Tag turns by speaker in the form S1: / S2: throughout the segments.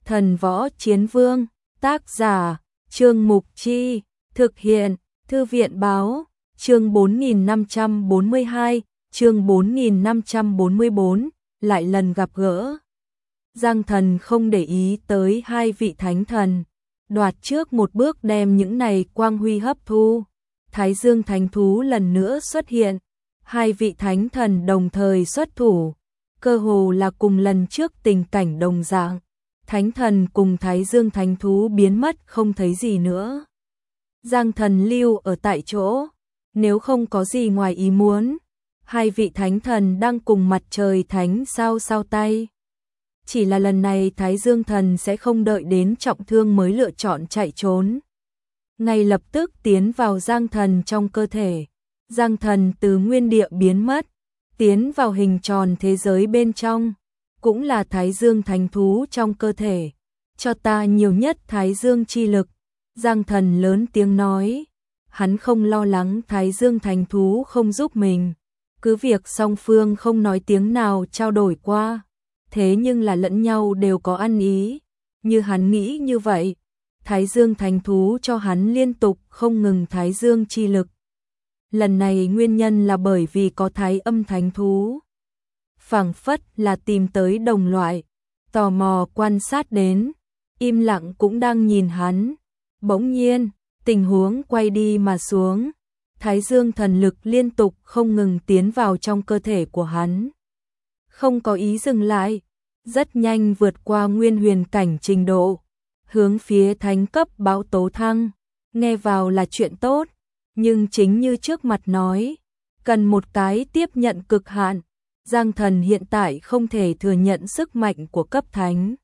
S1: Thần Võ Chiến Vương, tác giả, Trương Mục Chi, thực hiện, Thư viện Báo, chương 4542, chương 4544, lại lần gặp gỡ. Giang Thần không để ý tới hai vị thánh thần, đoạt trước một bước đem những này quang huy hấp thu. Thái Dương Thánh Thú lần nữa xuất hiện, hai vị thánh thần đồng thời xuất thủ, cơ hồ là cùng lần trước tình cảnh đồng dạng. Thánh thần cùng Thái Dương Thánh Thú biến mất không thấy gì nữa. Giang Thần lưu ở tại chỗ, nếu không có gì ngoài ý muốn, hai vị thánh thần đang cùng mặt trời thánh sao tay. Chỉ là lần này Thái Dương thần sẽ không đợi đến trọng thương mới lựa chọn chạy trốn. Ngay lập tức tiến vào Giang Thần trong cơ thể. Giang Thần từ nguyên địa biến mất, tiến vào hình tròn thế giới bên trong, cũng là Thái Dương Thánh Thú trong cơ thể. Cho ta nhiều nhất Thái Dương chi lực. Giang Thần lớn tiếng nói, hắn không lo lắng Thái Dương Thánh Thú không giúp mình, cứ việc song phương không nói tiếng nào trao đổi qua, thế nhưng là lẫn nhau đều có ăn ý, như hắn nghĩ như vậy, Thái Dương Thánh Thú cho hắn liên tục không ngừng Thái Dương chi lực. Lần này nguyên nhân là bởi vì có Thái Âm Thánh Thú, phảng phất là tìm tới đồng loại, tò mò quan sát đến, im lặng cũng đang nhìn hắn. Bỗng nhiên, tình huống quay đi mà xuống, Thái Dương thần lực liên tục không ngừng tiến vào trong cơ thể của hắn. Không có ý dừng lại, rất nhanh vượt qua nguyên huyền cảnh trình độ, hướng phía thánh cấp bão tố thăng, nghe vào là chuyện tốt, nhưng chính như trước mặt nói, cần một cái tiếp nhận cực hạn, Giang Thần hiện tại không thể thừa nhận sức mạnh của cấp thánh.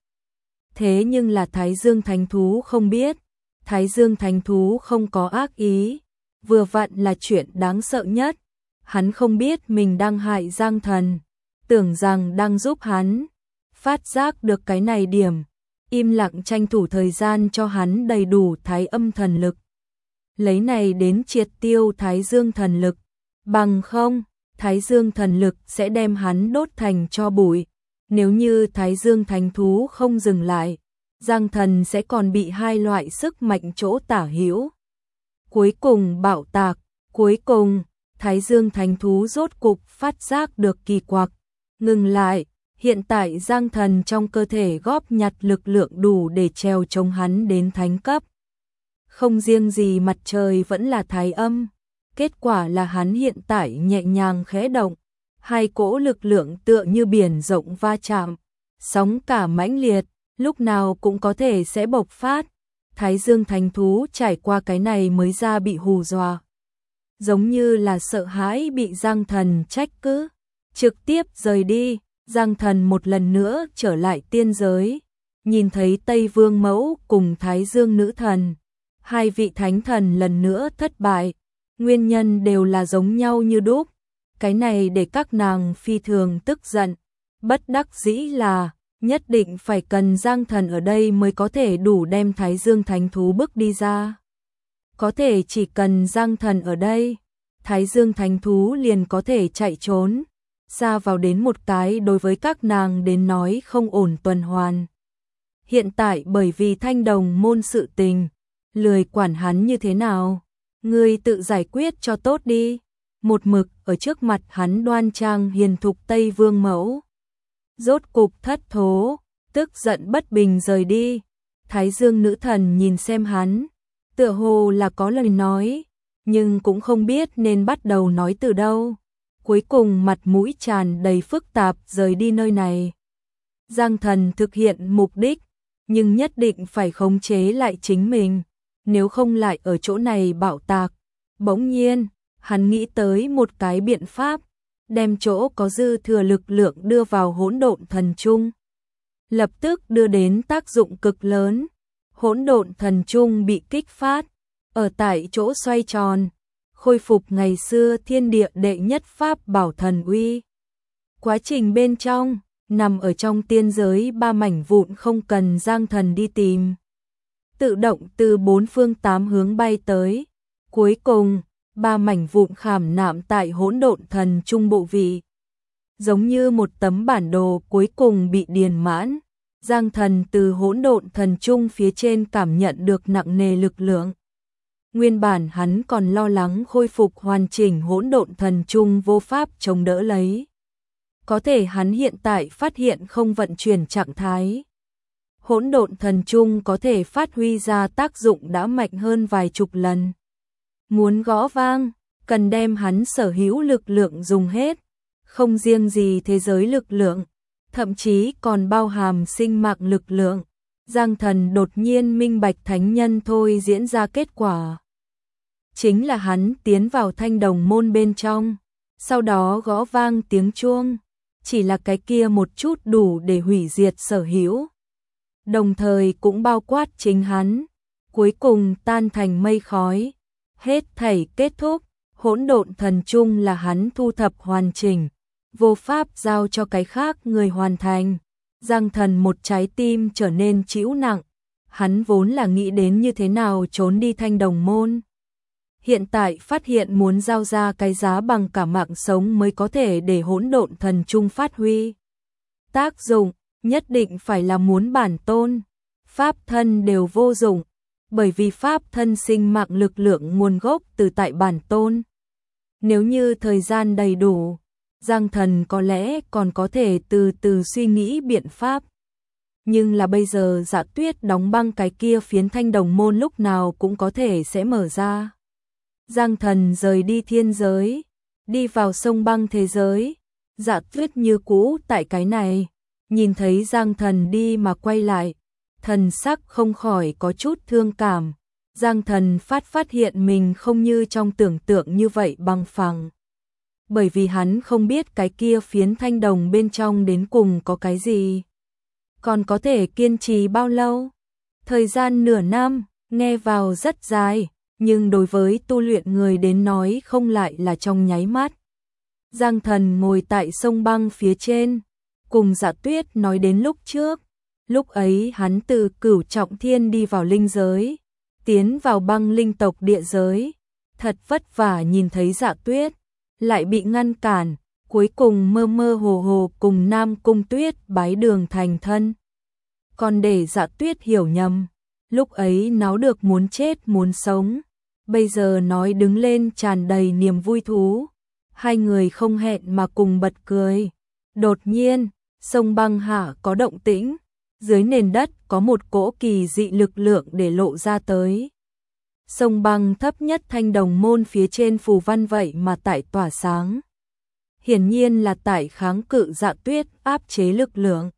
S1: Thế nhưng là Thái Dương Thánh Thú không biết, Thái Dương Thánh Thú không có ác ý, vừa vặn là chuyện đáng sợ nhất. Hắn không biết mình đang hại Giang Thần, tưởng rằng đang giúp hắn. Phát giác được cái này điểm, im lặng tranh thủ thời gian cho hắn đầy đủ Thái Âm thần lực. Lấy này đến triệt tiêu Thái Dương thần lực, bằng không, Thái Dương thần lực sẽ đem hắn đốt thành tro bụi. Nếu như Thái Dương Thánh Thú không dừng lại, Giang Thần sẽ còn bị hai loại sức mạnh chỗ tả hữu. Cuối cùng bạo tạc, cuối cùng, Thái Dương Thánh Thú rốt cục phát giác được kỳ quặc, ngừng lại, hiện tại Giang Thần trong cơ thể góp nhặt lực lượng đủ để trèo chống hắn đến thánh cấp. Không riêng gì mặt trời vẫn là Thái Âm, kết quả là hắn hiện tại nhẹ nhàng khẽ động, hai cỗ lực lượng tựa như biển rộng va chạm, sóng cả mãnh liệt, lúc nào cũng có thể sẽ bộc phát. Thái Dương Thánh Thú trải qua cái này mới ra bị hù dọa, giống như là sợ hãi bị Giang Thần trách cứ, trực tiếp rời đi. Giang Thần một lần nữa trở lại tiên giới, nhìn thấy Tây Vương Mẫu cùng Thái Dương Nữ Thần, hai vị thánh thần lần nữa thất bại, nguyên nhân đều là giống nhau như đúc. Cái này để các nàng phi thường tức giận, bất đắc dĩ là nhất định phải cần Giang Thần ở đây mới có thể đủ đem Thái Dương Thánh Thú bức đi ra. Có thể chỉ cần Giang Thần ở đây, Thái Dương Thánh Thú liền có thể chạy trốn, ra vào đến một cái đối với các nàng đến nói không ổn tuần hoàn. Hiện tại bởi vì Thanh Đồng môn sự tình, lười quản hắn như thế nào, ngươi tự giải quyết cho tốt đi. Một mực ở trước mặt hắn đoan trang hiền thục Tây Vương Mẫu, rốt cục thất thố, tức giận bất bình rời đi. Thái Dương Nữ Thần nhìn xem hắn, tựa hồ là có lời nói, nhưng cũng không biết nên bắt đầu nói từ đâu. Cuối cùng mặt mũi tràn đầy phức tạp rời đi nơi này. Giang Thần thực hiện mục đích, nhưng nhất định phải khống chế lại chính mình, nếu không lại ở chỗ này bạo tạc. Bỗng nhiên, hắn nghĩ tới một cái biện pháp, đem chỗ có dư thừa lực lượng đưa vào hỗn độn thần trung. Lập tức đưa đến tác dụng cực lớn, hỗn độn thần trung bị kích phát, ở tại chỗ xoay tròn, khôi phục ngày xưa thiên địa đệ nhất pháp bảo thần uy. Quá trình bên trong, nằm ở trong tiên giới ba mảnh vụn không cần Giang Thần đi tìm, tự động từ bốn phương tám hướng bay tới. Cuối cùng, ba mảnh vụn khảm nạm tại hỗn độn thần trung bộ vị, giống như một tấm bản đồ cuối cùng bị điền mãn. Giang Thần từ hỗn độn thần trung phía trên cảm nhận được nặng nề lực lượng. Nguyên bản hắn còn lo lắng khôi phục hoàn chỉnh hỗn độn thần trung vô pháp chống đỡ lấy. Có thể hắn hiện tại phát hiện không vận chuyển trạng thái. Hỗn độn thần trung có thể phát huy ra tác dụng đã mạnh hơn vài chục lần. Muốn gõ vang, cần đem hắn sở hữu lực lượng dùng hết, không riêng gì thế giới lực lượng, thậm chí còn bao hàm sinh mạng lực lượng. Giang Thần đột nhiên minh bạch thánh nhân thôi diễn ra kết quả. Chính là hắn tiến vào thanh đồng môn bên trong, sau đó gõ vang tiếng chuông, chỉ là cái kia một chút đủ để hủy diệt sở hữu. Đồng thời cũng bao quát chính hắn, cuối cùng tan thành mây khói, hết thảy kết thúc, hỗn độn thần trung là hắn thu thập hoàn chỉnh, vô pháp giao cho cái khác người hoàn thành. Giang Thần một trái tim trở nên trĩu nặng, hắn vốn là nghĩ đến như thế nào trốn đi thanh đồng môn. Hiện tại phát hiện muốn giao ra cái giá bằng cả mạng sống mới có thể để hỗn độn thần trung phát huy tác dụng, nhất định phải là muốn bản tôn. Pháp thân đều vô dụng, bởi vì pháp thân sinh mạng lực lượng nguồn gốc từ tại bản tôn. Nếu như thời gian đầy đủ, Giang Thần có lẽ còn có thể từ từ suy nghĩ biện pháp. Nhưng là bây giờ Dạ Tuyết đóng băng cái kia phiến thanh đồng môn lúc nào cũng có thể sẽ mở ra. Giang Thần rời đi thiên giới, đi vào sông băng thế giới. Dạ Tuyết như cũ tại cái này, nhìn thấy Giang Thần đi mà quay lại, thần sắc không khỏi có chút thương cảm. Giang Thần phát hiện mình không như trong tưởng tượng như vậy bằng phẳng. Bởi vì hắn không biết cái kia phiến thanh đồng bên trong đến cùng có cái gì. Còn có thể kiên trì bao lâu? Thời gian nửa năm, nghe vào rất dài, nhưng đối với tu luyện người đến nói không lại là trong nháy mắt. Giang Thần ngồi tại sông băng phía trên, cùng Dạ Tuyết nói đến lúc trước. Lúc ấy hắn từ Cửu Trọng Thiên đi vào linh giới, tiến vào băng linh tộc địa giới. Thật vất vả nhìn thấy Dạ Tuyết, lại bị ngăn cản, cuối cùng mơ mơ hồ hồ cùng Nam Cung Tuyết bái đường thành thân. Còn để Dạ Tuyết hiểu nhầm, lúc ấy náo được muốn chết muốn sống, bây giờ nói đứng lên tràn đầy niềm vui thú. Hai người không hẹn mà cùng bật cười. Đột nhiên, sông băng hạ có động tĩnh, dưới nền đất có một cỗ kỳ dị lực lượng để lộ ra tới. Sông băng thấp nhất thanh đồng môn phía trên phù văn vậy mà tại tỏa sáng. Hiển nhiên là tại kháng cự Dạ Tuyết áp chế lực lượng.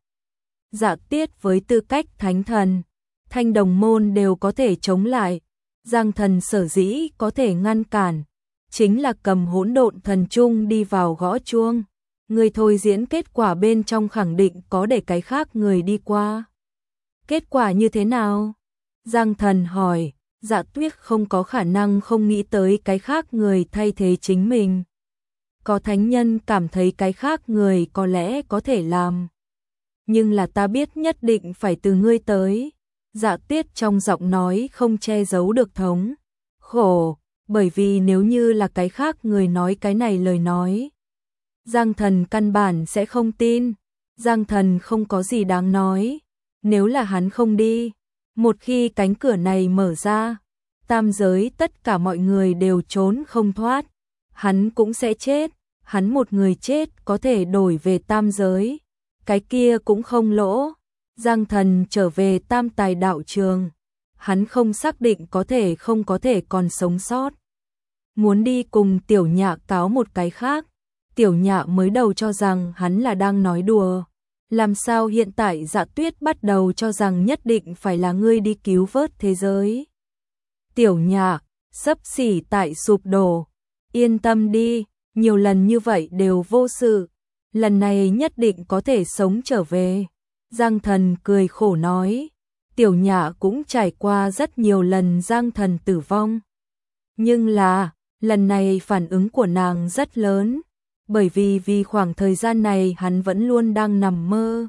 S1: Dạ Tuyết với tư cách thánh thần, thanh đồng môn đều có thể chống lại. Giang Thần sở dĩ có thể ngăn cản, chính là cầm hỗn độn thần trung đi vào gõ chuông. Người thôi diễn kết quả bên trong khẳng định có để cái khác người đi qua. Kết quả như thế nào? Giang Thần hỏi. Dạ Tuyết không có khả năng không nghĩ tới cái khác người thay thế chính mình. Có thánh nhân cảm thấy cái khác người có lẽ có thể làm. Nhưng là ta biết nhất định phải từ ngươi tới. Dạ Tuyết trong giọng nói không che giấu được thống khổ, bởi vì nếu như là cái khác người nói cái này lời nói, Giang Thần căn bản sẽ không tin. Giang Thần không có gì đáng nói, nếu là hắn không đi, một khi cánh cửa này mở ra, tam giới tất cả mọi người đều trốn không thoát, hắn cũng sẽ chết. Hắn một người chết có thể đổi về tam giới, cái kia cũng không lỗ. Giang Thần trở về Tam Tài đạo trường, hắn không xác định có thể không có thể còn sống sót. Muốn đi cùng Tiểu Nhạ cáo một cái khác. Tiểu Nhạ mới đầu cho rằng hắn là đang nói đùa, làm sao hiện tại Dạ Tuyết bắt đầu cho rằng nhất định phải là ngươi đi cứu vớt thế giới. Tiểu Nhạ xấp xỉ tại sụp đổ, yên tâm đi, nhiều lần như vậy đều vô sự, lần này nhất định có thể sống trở về. Giang Thần cười khổ nói, Tiểu Nhạ cũng trải qua rất nhiều lần Giang Thần tử vong. Nhưng là, lần này phản ứng của nàng rất lớn, bởi vì khoảng thời gian này hắn vẫn luôn đang nằm mơ.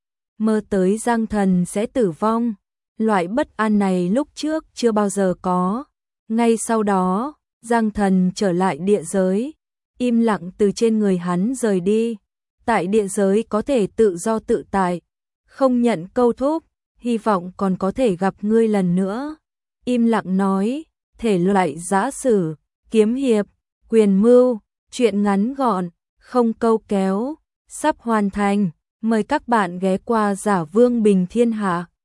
S1: Mơ tới Giang Thần sẽ tử vong, loại bất an này lúc trước chưa bao giờ có. Ngay sau đó, Giang Thần trở lại địa giới, im lặng từ trên người hắn rời đi. Tại địa giới có thể tự do tự tại, không nhận câu thúc, hy vọng còn có thể gặp ngươi lần nữa. Im lặng nói, thể loại giã sử, kiếm hiệp, quyền mưu, truyện ngắn gọn, không câu kéo, sắp hoàn thành. Mời các bạn ghé qua Giả Vương Bình Thiên Hạ.